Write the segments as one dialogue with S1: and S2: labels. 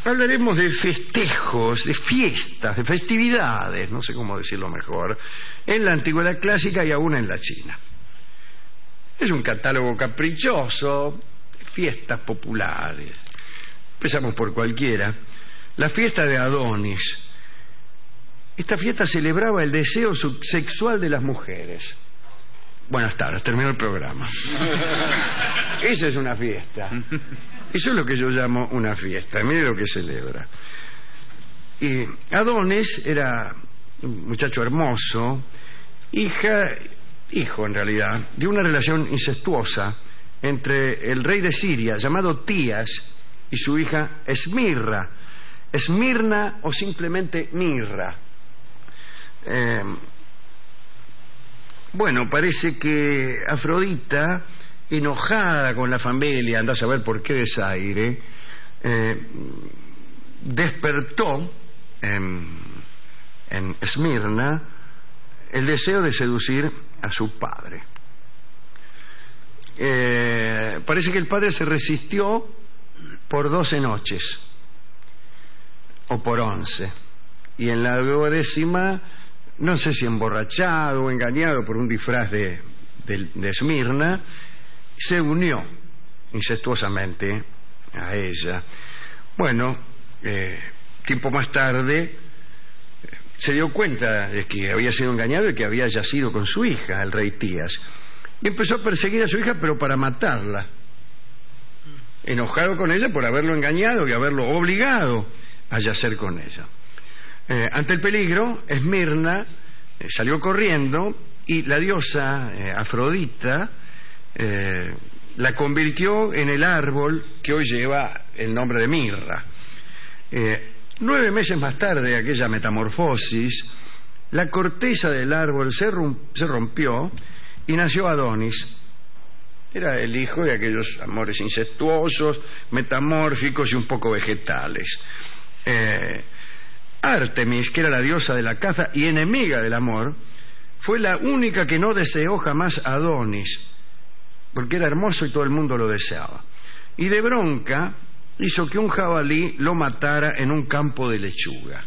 S1: hablaremos de festejos, de fiestas, de festividades, no sé cómo decirlo mejor, en la antigüedad clásica y aún en la China. Es un catálogo caprichoso, fiestas populares. Empezamos por cualquiera. La fiesta de Adonis. Esta fiesta celebraba el deseo sexual de las mujeres. Buenas tardes, terminó el programa. Esa es una fiesta. Eso es lo que yo llamo una fiesta. Mire lo que celebra. Y Adonis era un muchacho hermoso, hijo en realidad, de una relación incestuosa entre el rey de Siria, llamado Tías, y su hija Esmirna o simplemente Mirra. Bueno, parece que Afrodita, enojada con la familia, anda a saber por qué desaire, despertó en Esmirna el deseo de seducir a su padre. Parece que el padre se resistió por 12 noches o por 11, y en la 12ª, no sé si emborrachado o engañado por un disfraz de Esmirna, se unió incestuosamente a ella. Bueno, tiempo más tarde se dio cuenta de que había sido engañado y que había yacido con su hija, el rey Tías, y empezó a perseguir a su hija, pero para matarla, enojado con ella por haberlo engañado y haberlo obligado a yacer con ella. Ante el peligro, Esmirna salió corriendo y la diosa Afrodita la convirtió en el árbol que hoy lleva el nombre de Mirra. 9 meses más tarde de aquella metamorfosis, la corteza del árbol se rompió y nació Adonis. Era el hijo de aquellos amores incestuosos, metamórficos y un poco vegetales. Ártemis, que era la diosa de la caza y enemiga del amor, fue la única que no deseó jamás a Adonis, porque era hermoso y todo el mundo lo deseaba. Y de bronca hizo que un jabalí lo matara en un campo de lechuga.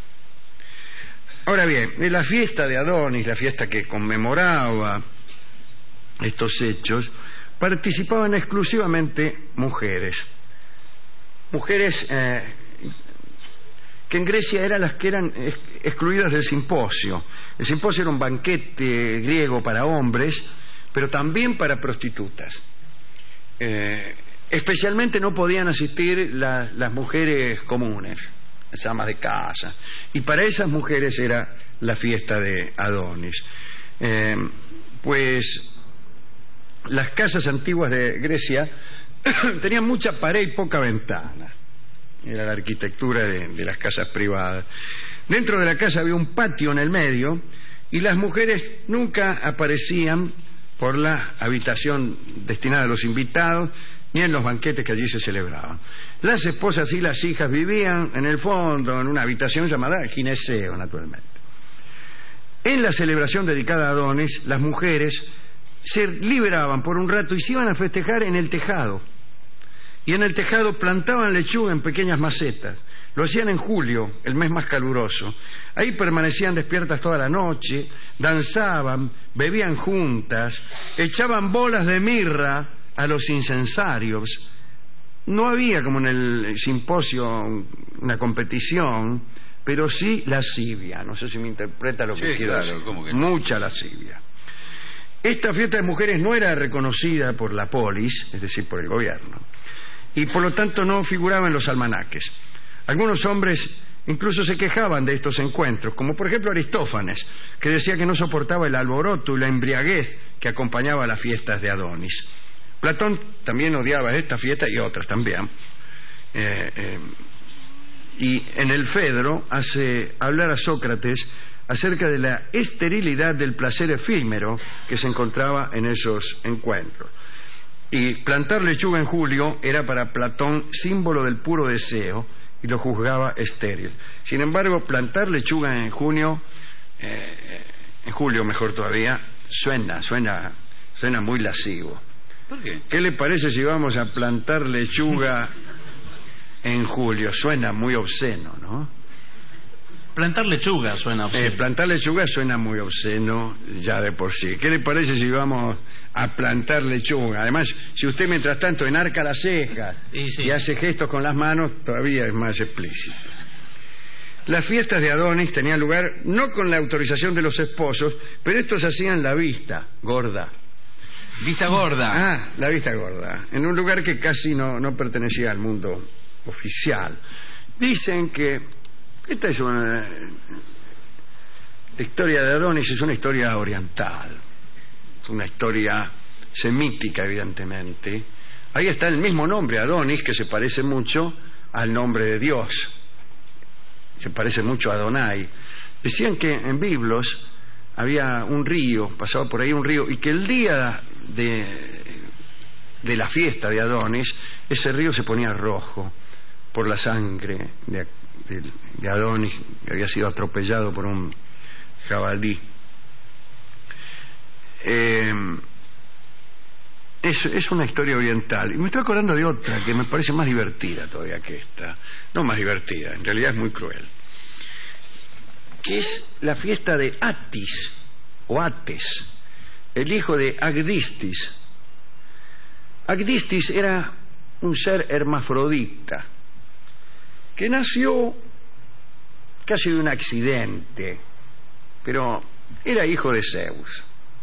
S1: Ahora bien, en la fiesta de Adonis, la fiesta que conmemoraba estos hechos, participaban exclusivamente mujeres que en Grecia eran las que eran excluidas del simposio. El simposio era un banquete griego para hombres, pero también para prostitutas. Especialmente no podían asistir las mujeres comunes, las amas de casa, y para esas mujeres era la fiesta de Adonis. Pues las casas antiguas de Grecia tenían mucha pared y poca ventana. Era la arquitectura de las casas privadas. Dentro de la casa había un patio en el medio y las mujeres nunca aparecían por la habitación destinada a los invitados ni en los banquetes que allí se celebraban. Las esposas y las hijas vivían en el fondo, en una habitación llamada gineceo, naturalmente. En la celebración dedicada a Adonis, las mujeres se liberaban por un rato y se iban a festejar en el tejado. Y en el tejado plantaban lechuga en pequeñas macetas. Lo hacían en julio, el mes más caluroso. Ahí permanecían despiertas toda la noche, danzaban, bebían juntas, echaban bolas de mirra a los incensarios. No había, como en el simposio, una competición, pero sí lascivia. No sé si me interpreta lo que quiero decir.
S2: ¿Cómo que no?
S1: Mucha lascivia. Esta fiesta de mujeres no era reconocida por la polis, es decir, por el gobierno, y por lo tanto no figuraba en los almanaques. Algunos hombres incluso se quejaban de estos encuentros, como por ejemplo Aristófanes, que decía que no soportaba el alboroto y la embriaguez que acompañaba a las fiestas de Adonis. Platón también odiaba esta fiesta y otras también. Y en el Fedro hace hablar a Sócrates acerca de la esterilidad del placer efímero que se encontraba en esos encuentros. Y plantar lechuga en julio era para Platón símbolo del puro deseo y lo juzgaba estéril. Sin embargo, plantar lechuga en junio, en julio mejor todavía, suena muy lascivo.
S2: ¿Por qué?
S1: ¿Qué le parece si vamos a plantar lechuga en julio. Suena muy obsceno, ¿no?
S2: Plantar lechuga suena obsceno.
S1: Plantar lechuga suena muy obsceno ya de por sí. ¿Qué le parece si vamos a plantar lechuga? Además, si usted mientras tanto enarca las cejas y hace gestos con las manos, todavía es más explícito. Las fiestas de Adonis tenían lugar no con la autorización de los esposos, pero estos hacían la vista gorda.
S2: Vista gorda.
S1: La vista gorda. En un lugar que casi no pertenecía al mundo oficial. Dicen que esta es la historia de Adonis es una historia oriental, una historia semítica, evidentemente. Ahí está el mismo nombre, Adonis, que se parece mucho al nombre de Dios. Se parece mucho a Adonai. Decían que en Biblos había un río, pasaba por ahí un río, y que el día de la fiesta de Adonis, ese río se ponía rojo por la sangre de Adonis, que había sido atropellado por un jabalí. Es una historia oriental. Y me estoy acordando de otra que me parece más divertida todavía que esta. No más divertida, en realidad es muy cruel. Que es la fiesta de Atis, o Ates, el hijo de Agdistis. Agdistis era un ser hermafrodita que nació casi de un accidente, pero era hijo de Zeus.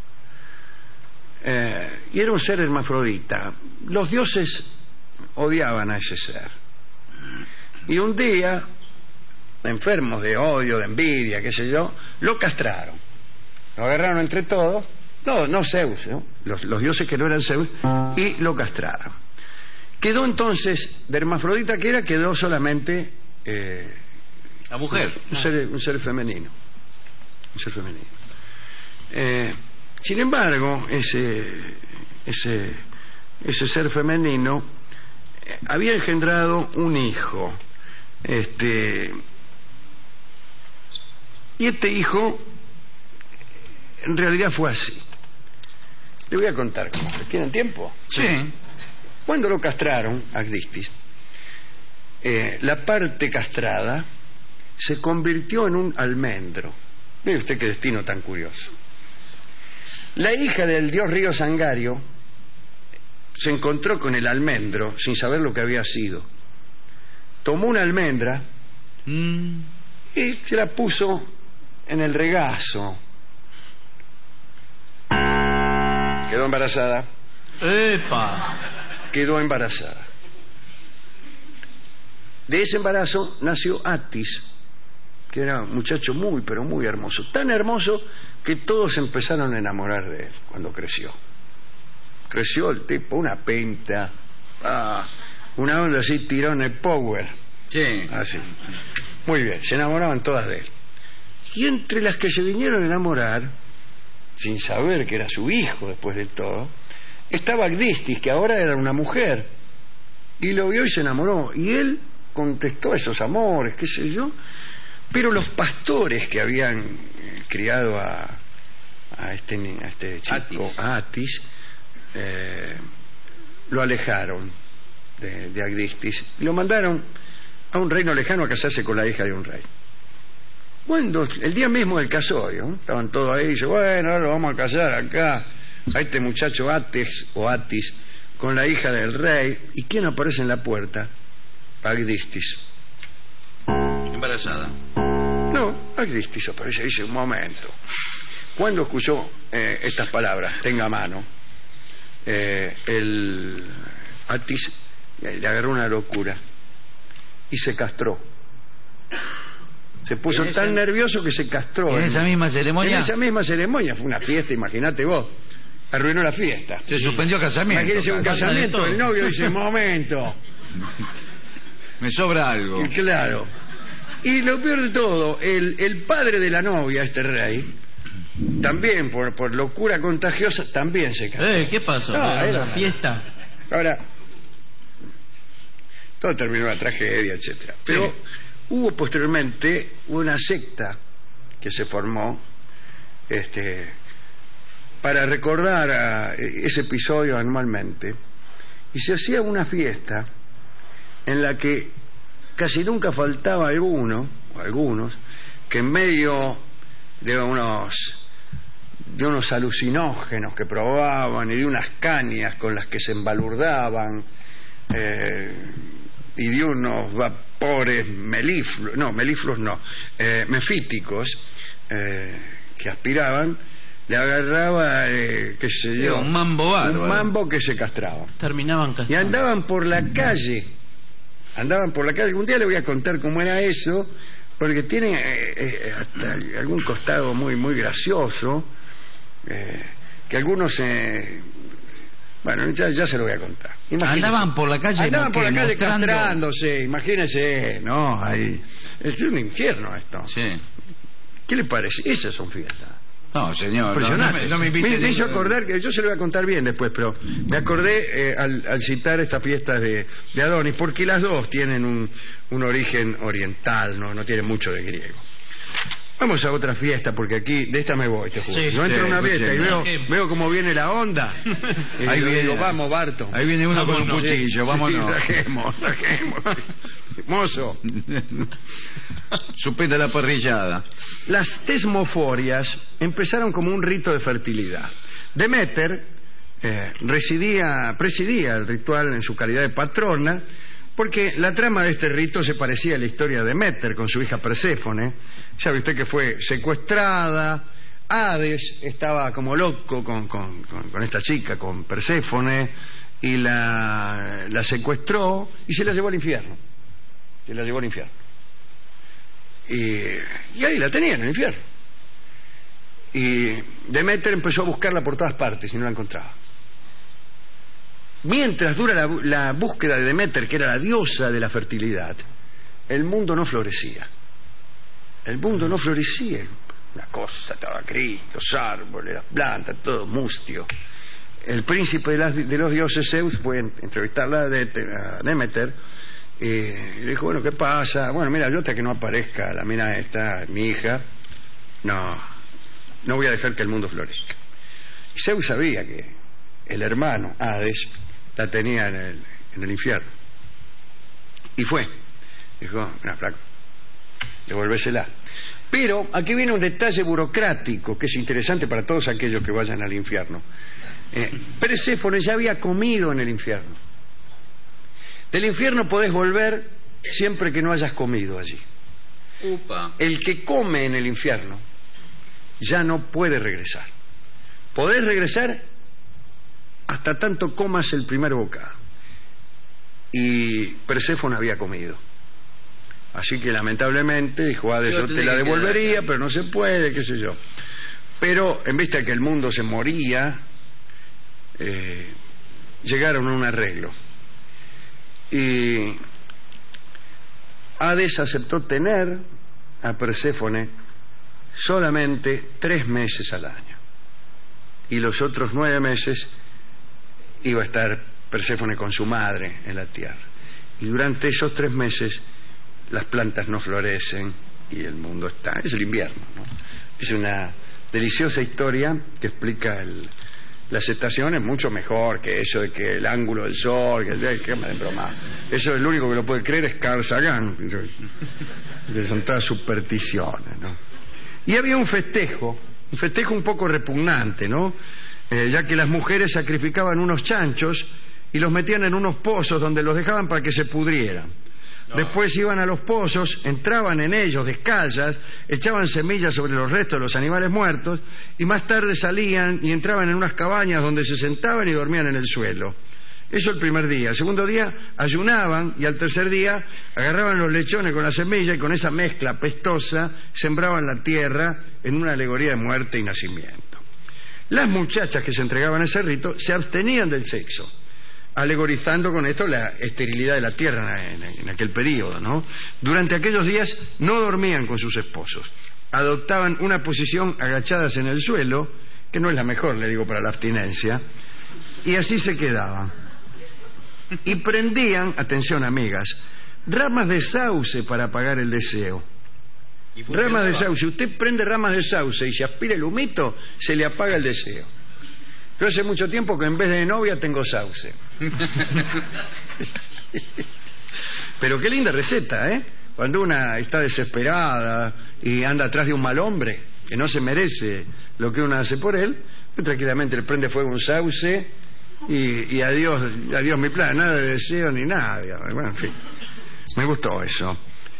S1: Y era un ser hermafrodita. Los dioses odiaban a ese ser. Y un día, enfermos de odio, de envidia, qué sé yo, lo castraron. Lo agarraron entre todos, no Zeus, ¿no? Los dioses que no eran Zeus, y lo castraron. Quedó entonces, de hermafrodita que era, quedó solamente
S2: la mujer.
S1: Un ser femenino. Un ser femenino. Sin embargo, ese ser femenino había engendrado un hijo. Y este hijo en realidad fue así. Le voy a contar cómo. ¿Tienen tiempo?
S2: Sí.
S1: Cuando lo castraron, Agdistis, la parte castrada se convirtió en un almendro. Mire usted qué destino tan curioso. La hija del dios río Sangario se encontró con el almendro sin saber lo que había sido. Tomó una almendra y se la puso en el regazo. Quedó embarazada.
S2: ¡Epa!
S1: Quedó embarazada. De ese embarazo nació Atis, que era un muchacho muy, pero muy hermoso. Tan hermoso que todos empezaron a enamorar de él cuando creció. Creció el tipo, una pinta, una onda así, tirones power.
S2: Sí.
S1: Así. Muy bien, se enamoraban todas de él. Y entre las que se vinieron a enamorar, sin saber que era su hijo después de todo, estaba Agdistis, que ahora era una mujer. Y lo vio y se enamoró. Y él contestó a esos amores, qué sé yo. Pero los pastores que habían criado a este chico, a Atis, lo alejaron de Agdistis y lo mandaron a un reino lejano a casarse con la hija de un rey. Cuando el día mismo del casorio, estaban todos ahí y dice, bueno, ahora lo vamos a casar acá a este muchacho Ates o Atis con la hija del rey. ¿Y quién aparece en la puerta? Agdistis.
S2: Embarazada.
S1: No, Agdistis aparece y dice, un momento. Cuando escuchó estas palabras, tenga mano, el Atis le agarró una locura y se castró. Se puso tan nervioso que se castró.
S2: ¿En esa misma ceremonia?
S1: En esa misma ceremonia. Fue una fiesta, imagínate vos. Arruinó la fiesta.
S2: Se suspendió casamiento.
S1: Imagínese un casamiento, el novio dice, momento.
S2: Me sobra algo.
S1: Y claro. Y lo peor de todo, el padre de la novia, este rey, también por locura contagiosa, también se castró.
S2: ¿Qué pasó?
S1: No,
S2: ¿Era una fiesta?
S1: Ahora, todo terminó en una tragedia, etcétera. Pero sí, hubo posteriormente una secta que se formó para recordar a ese episodio anualmente, y se hacía una fiesta en la que casi nunca faltaba alguno, o algunos, que en medio de unos alucinógenos que probaban y de unas cañas con las que se embalurdaban y de unos vapores mefíticos que aspiraban, le agarraba, qué sé yo,
S2: un mambo bárbaro.
S1: Un mambo que se castraba.
S3: Terminaban
S1: Y
S3: castrando.
S1: andaban por la calle. Un día le voy a contar cómo era eso, porque tiene hasta algún costado muy, muy gracioso, que algunos... bueno, ya se lo voy a contar. Imagínese.
S2: Andaban por la calle.
S1: Andaban por la calle
S2: mostrando...
S1: castrándose, imagínese, ¿no? Ahí. Es un infierno esto.
S2: Sí.
S1: ¿Qué le parece? Esas son fiestas.
S2: No, señor.
S1: Impresionante.
S2: No me invite
S1: me hizo acordar que yo se lo voy a contar bien después, pero me acordé al citar estas fiestas de Adonis, porque las dos tienen un origen oriental, no tienen mucho de griego. Vamos a otra fiesta, porque aquí de esta me voy, te juro.
S3: Sí,
S1: yo entro a una fiesta y veo cómo viene la onda. Y
S2: Ahí viene,
S1: digo, vamos, Barto.
S2: Ahí viene uno con un cuchillo, vámonos.
S1: Trajemos. Mozo.
S2: Suspenda la parrillada.
S1: Las tesmoforias empezaron como un rito de fertilidad. Deméter presidía el ritual en su calidad de patrona, porque la trama de este rito se parecía a la historia de Deméter con su hija Perséfone. Ya usted que fue secuestrada, Hades estaba como loco con esta chica, con Perséfone, y la secuestró y se la llevó al infierno. Y ahí la tenía en el infierno. Y Deméter empezó a buscarla por todas partes y no la encontraba. Mientras dura la búsqueda de Deméter, que era la diosa de la fertilidad, el mundo no florecía. La cosa estaba gris, los árboles, las plantas, todo mustio. El príncipe de los dioses, Zeus, fue a entrevistarla a Deméter y le dijo, bueno, ¿qué pasa? Bueno, mira, yo hasta que no aparezca la mina esta, mi hija, no voy a dejar que el mundo florezca. Y Zeus sabía que el hermano Hades la tenía en el infierno. Y fue. Dijo, no, flaco, devolvésela. Pero aquí viene un detalle burocrático que es interesante para todos aquellos que vayan al infierno. Perséfone ya había comido en el infierno. Del infierno podés volver siempre que no hayas comido allí.
S2: Upa.
S1: El que come en el infierno ya no puede regresar. Podés regresar hasta tanto comas el primer bocado. Y Perséfone había comido. Así que lamentablemente dijo, Hades, yo te la devolvería, pero no se puede, qué sé yo. Pero en vista de que el mundo se moría, llegaron a un arreglo. Y Hades aceptó tener a Perséfone solamente 3 meses al año. Y los otros 9 meses iba a estar Perséfone con su madre en la tierra. Y durante esos 3 meses las plantas no florecen y el mundo está... Es el invierno, ¿no? Es una deliciosa historia que explica las estaciones mucho mejor que eso de que el ángulo del sol, que me den broma. Eso es lo único que lo puede creer es Carl Sagan. Son todas supersticiones, ¿no? Y había un festejo un poco repugnante, ¿no? Ya que las mujeres sacrificaban unos chanchos y los metían en unos pozos donde los dejaban para que se pudrieran. Después iban a los pozos, entraban en ellos descalzas, echaban semillas sobre los restos de los animales muertos y más tarde salían y entraban en unas cabañas donde se sentaban y dormían en el suelo. Eso el primer día. El segundo día ayunaban y al tercer día agarraban los lechones con la semilla y con esa mezcla pestosa sembraban la tierra en una alegoría de muerte y nacimiento. Las muchachas que se entregaban a ese rito se abstenían del sexo, alegorizando con esto la esterilidad de la tierra en aquel periodo, ¿no? Durante aquellos días no dormían con sus esposos, adoptaban una posición agachadas en el suelo, que no es la mejor, le digo, para la abstinencia, y así se quedaban. Y prendían, atención amigas, ramas de sauce para apagar el deseo. Ramas de sauce, usted prende ramas de sauce y se aspira el humito, se le apaga el deseo. Yo hace mucho tiempo que en vez de novia tengo sauce. Pero qué linda receta, ¿eh? Cuando una está desesperada y anda atrás de un mal hombre que no se merece lo que uno hace por él, pues tranquilamente le prende fuego un sauce y adiós mi plan, nada de deseo ni nada. Bueno, en fin, me gustó eso.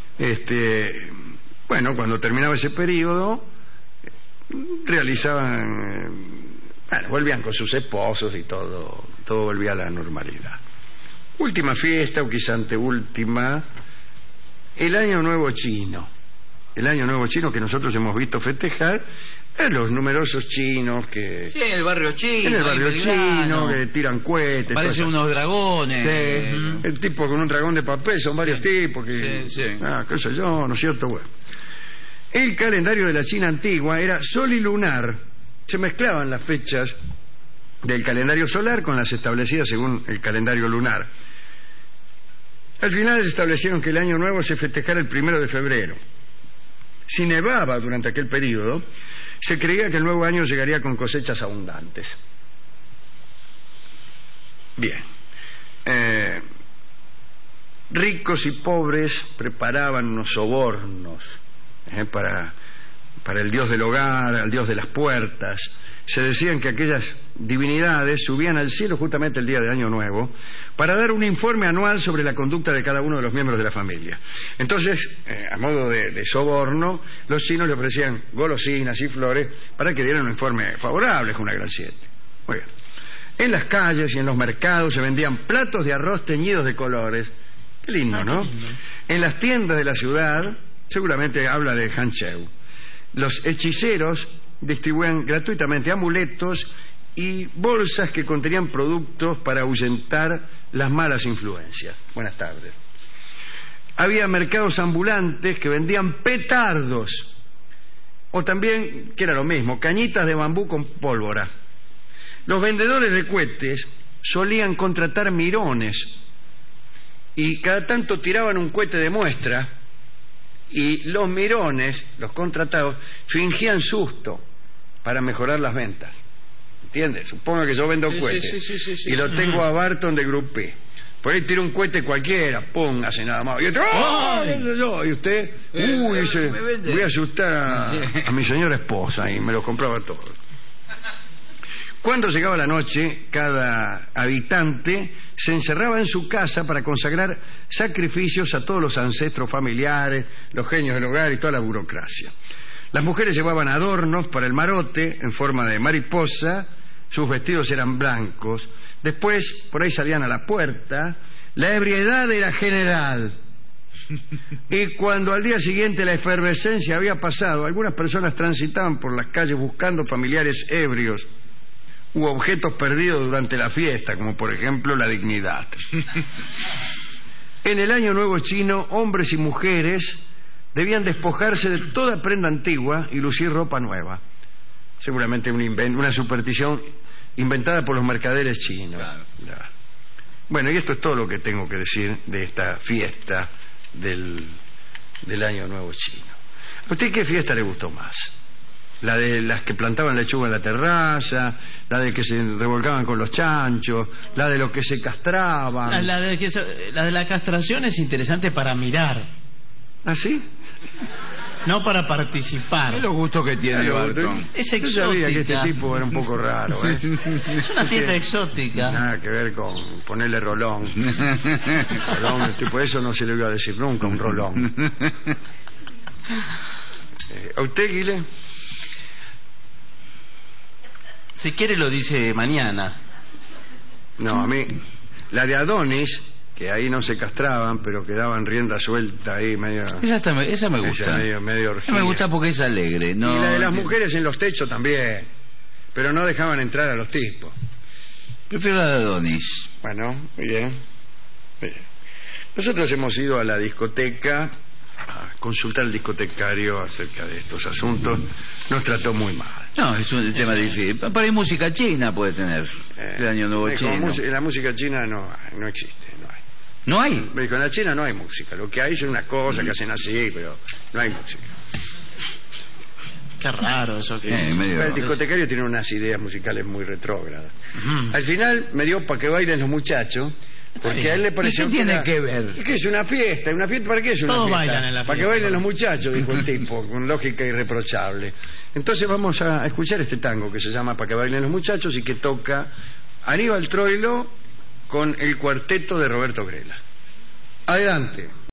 S1: Bueno, cuando terminaba ese periodo, realizaban, volvían con sus esposos y todo volvía a la normalidad. Última fiesta, o quizá anteúltima, el Año Nuevo Chino. El Año Nuevo Chino que nosotros hemos visto festejar a los numerosos chinos que...
S2: Sí, en el barrio chino.
S1: En el barrio chino, que tiran cohetes.
S2: Parecen unos dragones.
S1: Sí, el tipo con un dragón de papel, son varios tipos que...
S2: Sí.
S1: qué sé yo, ¿no es cierto? Bueno. El calendario de la China antigua era sol y lunar. Se mezclaban las fechas del calendario solar con las establecidas según el calendario lunar. Al final establecieron que el Año Nuevo se festejara el 1 de febrero. Si nevaba durante aquel periodo, se creía que el nuevo año llegaría con cosechas abundantes. Bien. Ricos y pobres preparaban unos sobornos para el dios del hogar, al dios de las puertas. Se decían que aquellas divinidades subían al cielo justamente el día de Año Nuevo para dar un informe anual sobre la conducta de cada uno de los miembros de la familia. Entonces, a modo de soborno, los chinos le ofrecían golosinas y flores para que dieran un informe favorable con una gran 7. Muy bien. En las calles y en los mercados se vendían platos de arroz teñidos de colores. Qué lindo, ¿no? En las tiendas de la ciudad, seguramente habla de Hancheu, los hechiceros distribuían gratuitamente amuletos y bolsas que contenían productos para ahuyentar las malas influencias. Buenas tardes. Había mercados ambulantes que vendían petardos, o también, que era lo mismo, cañitas de bambú con pólvora. Los vendedores de cohetes solían contratar mirones y cada tanto tiraban un cohete de muestra y los mirones, los contratados, fingían susto para mejorar las ventas. ¿Entiendes? Supongo que yo vendo cohetes
S2: sí.
S1: y lo tengo a Barton de Grupé. Por ahí tira un cohete cualquiera, póngase nada más. Y otro, ¡oh! Y usted, dice, voy a asustar a mi señora esposa, y me lo compraba todo. Cuando llegaba la noche, cada habitante se encerraba en su casa para consagrar sacrificios a todos los ancestros familiares, los genios del hogar y toda la burocracia. Las mujeres llevaban adornos para el marote en forma de mariposa, sus vestidos eran blancos. Después, por ahí salían a la puerta, la ebriedad era general. Y cuando al día siguiente la efervescencia había pasado, algunas personas transitaban por las calles buscando familiares ebrios u objetos perdidos durante la fiesta, como por ejemplo la dignidad. En el Año Nuevo Chino, hombres y mujeres debían despojarse de toda prenda antigua y lucir ropa nueva. Seguramente una superstición inventada por los mercaderes chinos. Claro. Bueno, y esto es todo lo que tengo que decir de esta fiesta del Año Nuevo Chino. ¿A usted qué fiesta le gustó más? ¿La de las que plantaban lechuga en la terraza? ¿La de que se revolcaban con los chanchos? ¿La de los que se castraban?
S3: La de la castración es interesante para mirar.
S1: ¿Ah, sí?
S3: No para participar.
S2: Es lo gusto que tiene Barton.
S3: Es exótica.
S1: Yo sabía que este tipo era un poco raro, ¿eh?
S3: Es una fiesta exótica.
S1: Nada que ver con ponerle rolón. Rolón, tipo, eso no se le iba a decir nunca, un rolón. ¿A usted, Guile?
S3: Si quiere lo dice mañana.
S1: No, a mí, la de Adonis, que ahí no se castraban, pero que daban rienda suelta ahí medio...
S2: Esa me gusta.
S1: Medio orgía.
S2: Esa me gusta porque es alegre. No,
S1: y la de las mujeres en los techos también, pero no dejaban entrar a los tipos.
S2: Prefiero la de Adonis.
S1: Bueno, muy bien. Nosotros hemos ido a la discoteca a consultar al discotecario acerca de estos asuntos. Nos trató muy mal.
S2: No, es un tema difícil. Para ir música china puede tener el Año Nuevo Chino.
S1: La música china no existe, no hay.
S2: ¿No hay?
S1: Me dijo, en la China no hay música. Lo que hay es una cosa que hacen así, pero no hay música.
S3: Qué raro eso que es.
S1: El discotecario tiene unas ideas musicales muy retrógradas. Al final me dio para que bailen los muchachos Porque a él le pareció
S2: ¿Y qué tiene
S1: era-
S2: que ver?
S1: Es que es una fiesta. ¿Para qué es una
S3: Todos
S1: fiesta?
S3: bailan en la
S1: Para que
S3: fiesta.
S1: bailen los muchachos, dijo el tipo, con lógica irreprochable. Entonces vamos a escuchar este tango que se llama Para que bailen los muchachos y que toca Aníbal Troilo con el cuarteto de Roberto Grela. Adelante.